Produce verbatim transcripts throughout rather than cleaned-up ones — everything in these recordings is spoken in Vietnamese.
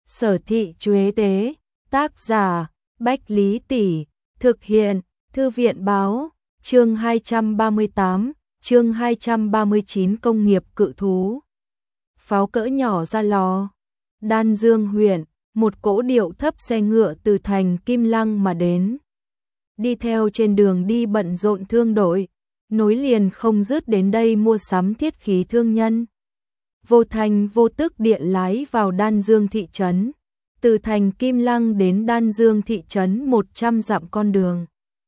Sở Thị Chuế Tế, tác giả, Bách Lý Tỷ, thực hiện, Thư viện Báo, chương hai trăm ba mươi tám, chương hai trăm ba mươi chín công nghiệp cự thú. Pháo cỡ nhỏ ra lò. Đan Dương huyện, một cỗ điệu thấp xe ngựa từ thành Kim Lăng mà đến. Đi theo trên đường đi bận rộn thương đội, nối liền không dứt đến đây mua sắm thiết khí thương nhân. Vô thành vô tức địa lái vào Đan Dương thị trấn. Từ thành Kim Lăng đến Đan Dương thị trấn một trăm dặm con đường.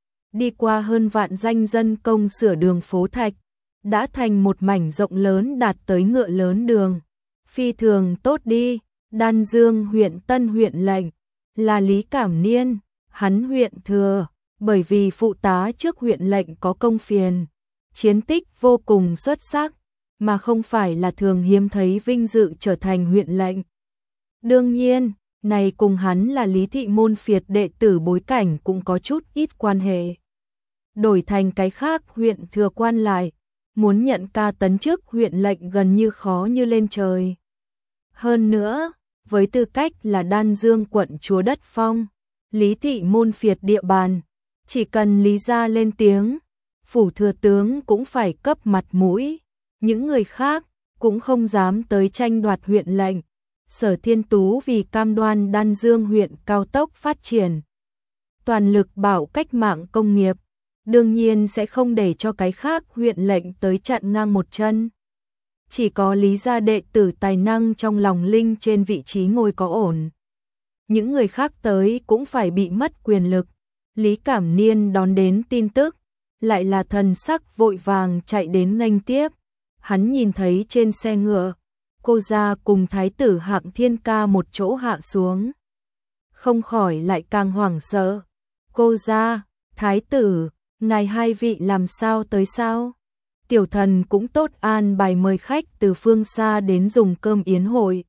Đi qua hơn vạn danh dân công sửa đường phố thạch, đã thành một mảnh rộng lớn đạt tới ngựa lớn đường. Phi thường tốt đi. Đan Dương huyện Tân huyện lệnh là Lý Cảm Niên, hắn huyện thừa, bởi vì phụ tá trước huyện lệnh có công phiền, chiến tích vô cùng xuất sắc, mà không phải là thường hiếm thấy vinh dự trở thành huyện lệnh. Đương nhiên, này cùng hắn là Lý thị môn phiệt đệ tử bối cảnh cũng có chút ít quan hệ. Đổi thành cái khác huyện thừa quan lại, muốn nhận ca tấn chức huyện lệnh gần như khó như lên trời. Hơn nữa, với tư cách là Đan Dương quận chúa đất phong, Lý thị môn phiệt địa bàn, chỉ cần Lý gia lên tiếng, phủ thừa tướng cũng phải cấp mặt mũi, những người khác cũng không dám tới tranh đoạt huyện lệnh. Sở Thiên Tú vì cam đoan Đan Dương huyện cao tốc phát triển, toàn lực bảo cách mạng công nghiệp, đương nhiên sẽ không để cho cái khác huyện lệnh tới chặn ngang một chân. Chỉ có Lý gia đệ tử tài năng trong lòng linh trên vị trí ngồi có ổn. Những người khác tới cũng phải bị mất quyền lực. Lý Cảm Niên đón đến tin tức, lại là thần sắc vội vàng chạy đến nghênh tiếp. Hắn nhìn thấy trên xe ngựa, cô gia cùng thái tử Hạng Thiên Ca một chỗ hạ xuống. Không khỏi lại càng hoảng sợ. Cô gia, thái tử, ngài hai vị làm sao tới sao? Tiểu thần cũng tốt an bài mời khách từ phương xa đến dùng cơm yến hội.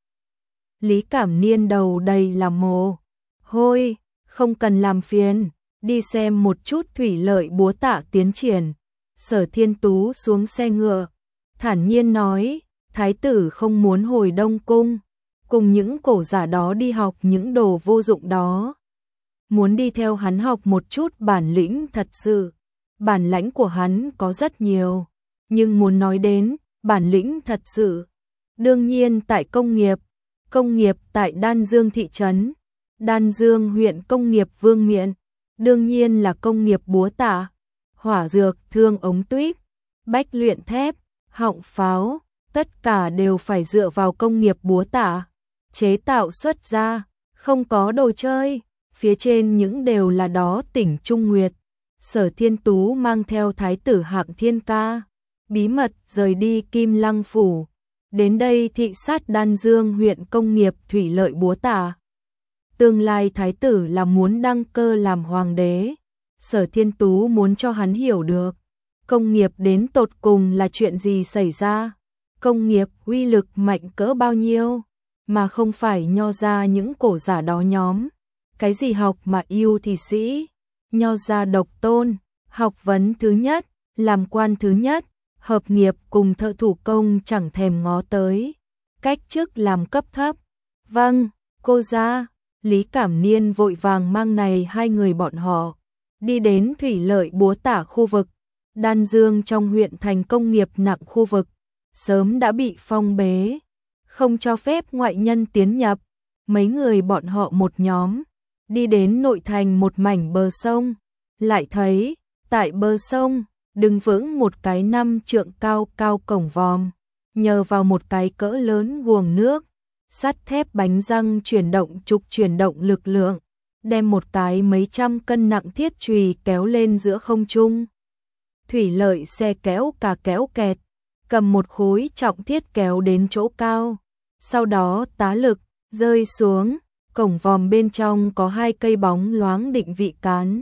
Lý Cảm Niên đầu đầy là mồ hôi, không cần làm phiền, đi xem một chút thủy lợi búa tạ tiến triển. Sở Thiên Tú xuống xe ngựa, thản nhiên nói, thái tử không muốn hồi Đông Cung, cùng những cổ giả đó đi học những đồ vô dụng đó. Muốn đi theo hắn học một chút bản lĩnh thật sự. Bản lãnh của hắn có rất nhiều, nhưng muốn nói đến bản lĩnh thật sự, đương nhiên tại công nghiệp, công nghiệp tại Đan Dương thị trấn, Đan Dương huyện công nghiệp Vương Miện, đương nhiên là công nghiệp búa tạ, hỏa dược, thương ống tuyếp, bách luyện thép, họng pháo, tất cả đều phải dựa vào công nghiệp búa tạ, chế tạo xuất ra, không có đồ chơi, phía trên những đều là đó tỉnh Trung Nguyệt. Sở Thiên Tú mang theo thái tử Hạng Thiên Ca, bí mật rời đi Kim Lăng phủ, đến đây thị sát Đan Dương huyện công nghiệp thủy lợi búa tạ. Tương lai thái tử là muốn đăng cơ làm hoàng đế, Sở Thiên Tú muốn cho hắn hiểu được, công nghiệp đến tột cùng là chuyện gì xảy ra, công nghiệp uy lực mạnh cỡ bao nhiêu, mà không phải nho ra những cổ giả đó nhóm, cái gì học mà yêu thì sĩ. Nho gia độc tôn, học vấn thứ nhất, làm quan thứ nhất, hợp nghiệp cùng thợ thủ công chẳng thèm ngó tới, cách chức làm cấp thấp. Vâng, cô gia. Lý Cảm Niên vội vàng mang này hai người bọn họ, đi đến thủy lợi búa tạ khu vực, Đan Dương trong huyện thành công nghiệp nặng khu vực, sớm đã bị phong bế, không cho phép ngoại nhân tiến nhập. Mấy người bọn họ một nhóm, đi đến nội thành một mảnh bờ sông, lại thấy, tại bờ sông, đứng vững một cái năm trượng cao cao cổng vòm, nhờ vào một cái cỡ lớn guồng nước, sắt thép bánh răng chuyển động trục chuyển động lực lượng, đem một cái mấy trăm cân nặng thiết chùy kéo lên giữa không trung. Thủy lợi xe kéo cả kéo kẹt, cầm một khối trọng thiết kéo đến chỗ cao, sau đó tá lực, rơi xuống. Cổng vòm bên trong có hai cây bóng loáng định vị cán,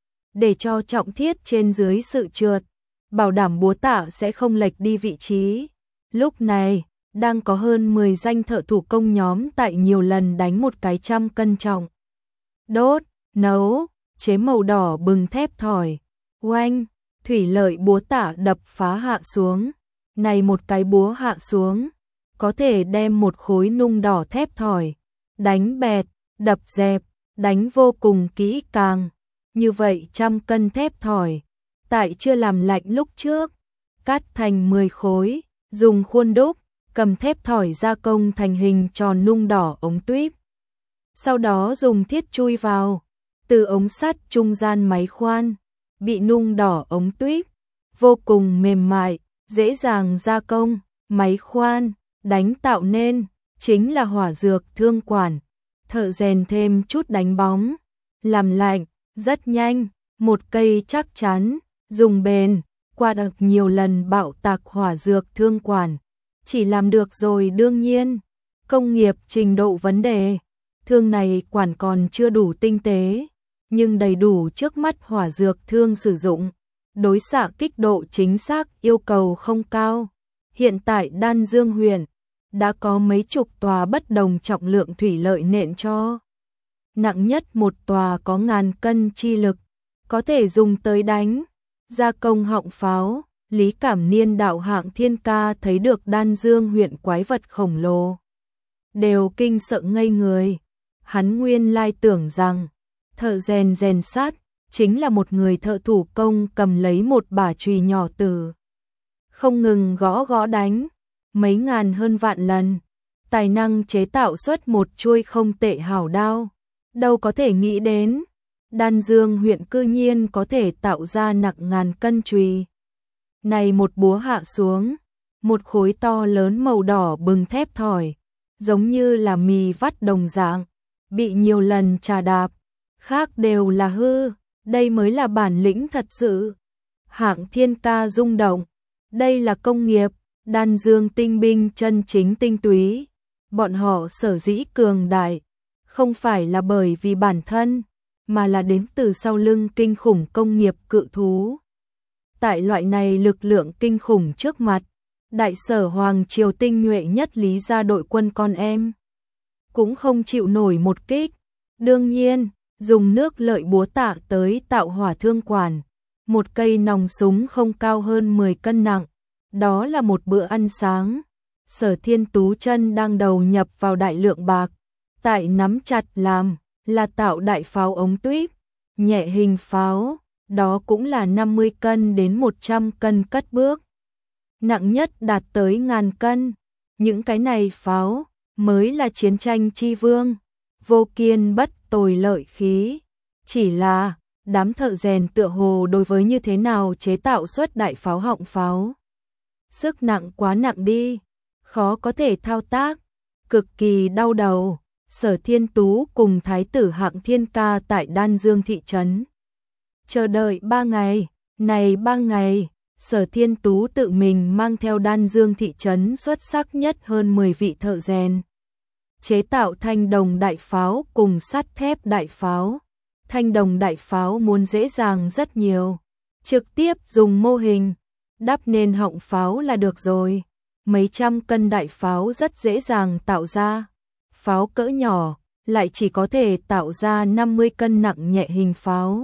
để cho trọng thiết trên dưới sự trượt, bảo đảm búa tạ sẽ không lệch đi vị trí. Lúc này, đang có hơn mười danh thợ thủ công nhóm tại nhiều lần đánh một cái trăm cân trọng. Đốt, nấu, chế màu đỏ bừng thép thỏi, oanh, thủy lợi búa tạ đập phá hạ xuống. Này một cái búa hạ xuống, có thể đem một khối nung đỏ thép thỏi đánh bẹt, đập dẹp, đánh vô cùng kỹ càng. Như vậy trăm cân thép thỏi, tại chưa làm lạnh lúc trước, cắt thành mười khối, dùng khuôn đúc, cầm thép thỏi gia công thành hình tròn nung đỏ ống tuýp. Sau đó dùng thiết chui vào, từ ống sắt trung gian máy khoan, bị nung đỏ ống tuýp, vô cùng mềm mại, dễ dàng gia công, máy khoan, đánh tạo nên, chính là hỏa dược thương quản. Thợ rèn thêm chút đánh bóng, làm lạnh, rất nhanh, một cây chắc chắn, dùng bền, qua được nhiều lần bạo tạc hỏa dược thương quản. Chỉ làm được rồi đương nhiên, công nghiệp trình độ vấn đề, thương này quản còn chưa đủ tinh tế, nhưng đầy đủ trước mắt hỏa dược thương sử dụng. Đối xạ kích độ chính xác yêu cầu không cao. Hiện tại Đan Dương huyện đã có mấy chục tòa bất đồng trọng lượng thủy lợi nện cho. Nặng nhất một tòa có ngàn cân chi lực, có thể dùng tới đánh, gia công họng pháo. Lý Cảm Niên đạo hạng thiên ca thấy được Đan Dương huyện quái vật khổng lồ, đều kinh sợ ngây người. Hắn nguyên lai tưởng rằng thợ rèn rèn sát chính là một người thợ thủ công cầm lấy một bả chùy nhỏ từ không ngừng gõ gõ đánh mấy ngàn hơn vạn lần, tài năng chế tạo xuất một chuôi không tệ hảo đao. Đâu có thể nghĩ đến Đan Dương huyện cư nhiên có thể tạo ra nặng ngàn cân chùy. Này một búa hạ xuống, một khối to lớn màu đỏ bừng thép thỏi, giống như là mì vắt đồng dạng, bị nhiều lần trà đạp, khác đều là hư, đây mới là bản lĩnh thật sự. Hạng thiên ca rung động, đây là công nghiệp, Đan Dương tinh binh chân chính tinh túy, bọn họ sở dĩ cường đại, không phải là bởi vì bản thân, mà là đến từ sau lưng kinh khủng công nghiệp cự thú. Tại loại này lực lượng kinh khủng trước mặt, đại sở hoàng triều tinh nhuệ nhất Lý gia đội quân con em cũng không chịu nổi một kích. Đương nhiên, dùng nước lợi búa tạ tới tạo hỏa thương quản, một cây nòng súng không cao hơn mười cân nặng, đó là một bữa ăn sáng. Sở Thiên Tú chân đang đầu nhập vào đại lượng bạc, tại nắm chặt làm là tạo đại pháo ống tuýp, nhẹ hình pháo, đó cũng là năm mươi cân đến một trăm cân cất bước. Nặng nhất đạt tới ngàn cân, những cái này pháo mới là chiến tranh chi vương, vô kiên bất tồi lợi khí. Chỉ là, đám thợ rèn tựa hồ đối với như thế nào chế tạo xuất đại pháo họng pháo. Sức nặng quá nặng đi, khó có thể thao tác, cực kỳ đau đầu. Sở Thiên Tú cùng Thái tử Hạng Thiên Ca tại Đan Dương thị trấn chờ đợi ba ngày, này ba ngày, Sở Thiên Tú tự mình mang theo Đan Dương thị trấn xuất sắc nhất hơn mười vị thợ rèn, chế tạo thanh đồng đại pháo cùng sắt thép đại pháo. Thanh đồng đại pháo muốn dễ dàng rất nhiều, trực tiếp dùng mô hình đắp nền họng pháo là được rồi. Mấy trăm cân đại pháo rất dễ dàng tạo ra, pháo cỡ nhỏ lại chỉ có thể tạo ra năm mươi cân nặng nhẹ hình pháo,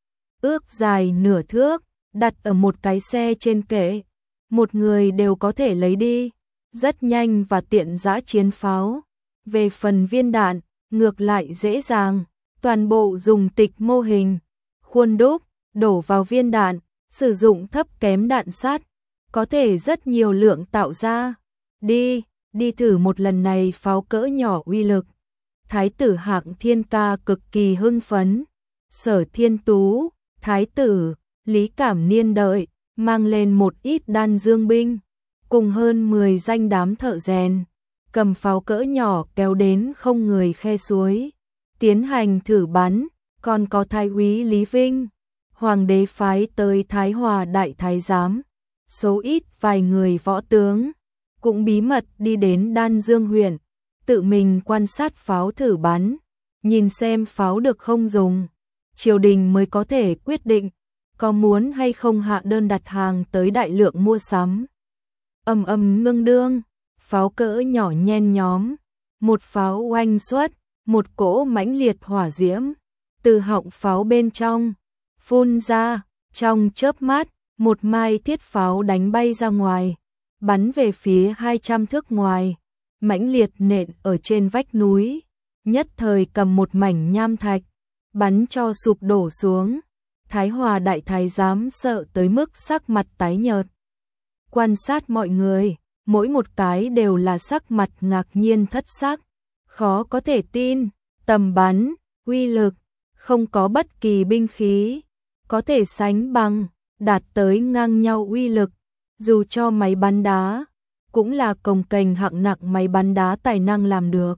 ước dài nửa thước, đặt ở một cái xe trên kệ, một người đều có thể lấy đi, rất nhanh và tiện dã chiến pháo. Về phần viên đạn, ngược lại dễ dàng, toàn bộ dùng tịch mô hình, khuôn đúc, đổ vào viên đạn, sử dụng thấp kém đạn sắt, có thể rất nhiều lượng tạo ra. Đi, đi thử một lần này pháo cỡ nhỏ uy lực. Thái tử Hạng Thiên Ca cực kỳ hưng phấn. Sở Thiên Tú, Thái tử, Lý Cảm Niên đợi, mang lên một ít Đan Dương binh, cùng hơn mười danh đám thợ rèn, cầm pháo cỡ nhỏ kéo đến không người khe suối, tiến hành thử bắn. Còn có Thái úy Lý Vinh, hoàng đế phái tới Thái Hòa đại thái giám, số ít vài người võ tướng, cũng bí mật đi đến Đan Dương huyện, tự mình quan sát pháo thử bắn, nhìn xem pháo được không dùng, triều đình mới có thể quyết định có muốn hay không hạ đơn đặt hàng tới đại lượng mua sắm. Ầm ầm ngưng đương, pháo cỡ nhỏ nhen nhóm, một pháo oanh xuất, một cỗ mãnh liệt hỏa diễm từ họng pháo bên trong phun ra, trong chớp mắt, một mai thiết pháo đánh bay ra ngoài, bắn về phía hai trăm thước ngoài, mãnh liệt nện ở trên vách núi, nhất thời cầm một mảnh nham thạch, bắn cho sụp đổ xuống. Thái Hòa đại thái giám sợ tới mức sắc mặt tái nhợt. Quan sát mọi người, mỗi một cái đều là sắc mặt ngạc nhiên thất sắc, khó có thể tin, tầm bắn, uy lực, không có bất kỳ binh khí có thể sánh bằng, đạt tới ngang nhau uy lực, dù cho máy bắn đá, cũng là cồng kềnh hạng nặng máy bắn đá tài năng làm được.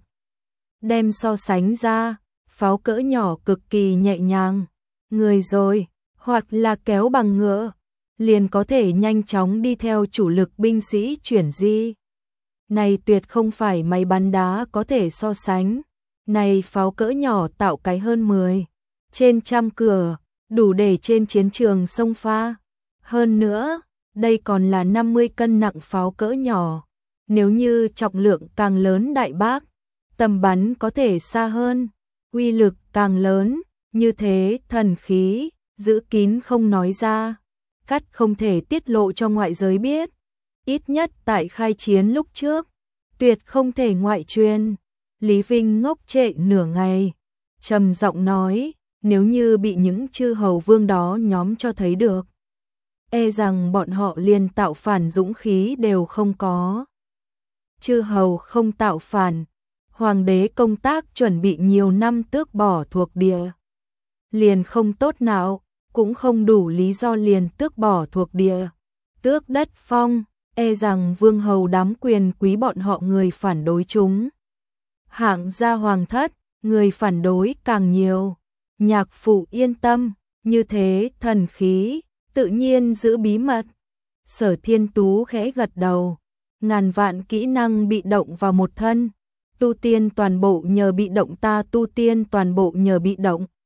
Đem so sánh ra, pháo cỡ nhỏ cực kỳ nhẹ nhàng, người rồi, hoặc là kéo bằng ngựa, liền có thể nhanh chóng đi theo chủ lực binh sĩ chuyển di. Này tuyệt không phải máy bắn đá có thể so sánh, này pháo cỡ nhỏ tạo cái hơn mười, trên trăm cửa, đủ để trên chiến trường xông pha. Hơn nữa, đây còn là năm mươi cân nặng pháo cỡ nhỏ, nếu như trọng lượng càng lớn đại bác, tầm bắn có thể xa hơn, uy lực càng lớn, như thế thần khí, giữ kín không nói ra, cắt không thể tiết lộ cho ngoại giới biết, ít nhất tại khai chiến lúc trước, tuyệt không thể ngoại truyền. Lý Vinh ngốc trệ nửa ngày, trầm giọng nói, nếu như bị những chư hầu vương đó nhóm cho thấy được, e rằng bọn họ liền tạo phản dũng khí đều không có. Chư hầu không tạo phản, hoàng đế công tác chuẩn bị nhiều năm tước bỏ thuộc địa, liền không tốt nào, cũng không đủ lý do liền tước bỏ thuộc địa, tước đất phong, e rằng vương hầu đám quyền quý bọn họ người phản đối chúng. Hạng gia hoàng thất, người phản đối càng nhiều. Nhạc phụ yên tâm, như thế thần khí, tự nhiên giữ bí mật. Sở Thiên Tú khẽ gật đầu, ngàn vạn kỹ năng bị động vào một thân, tu tiên toàn bộ nhờ bị động ta tu tiên toàn bộ nhờ bị động.